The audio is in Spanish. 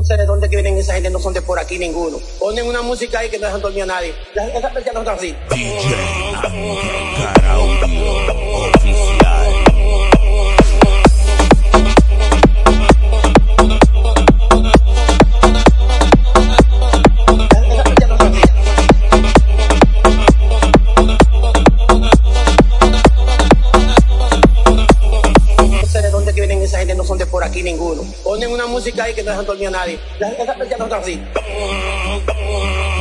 sé de dónde que vienen esa gente, no son de por aquí ninguno. Ponen una música ahí que no dejan dormir a nadie. Esas personas no están así. DJ Karaoke oficial. Esa gente no son de por aquí ninguno. Ponen una música ahí que no dejan dormir a nadie. Esas personas no están así.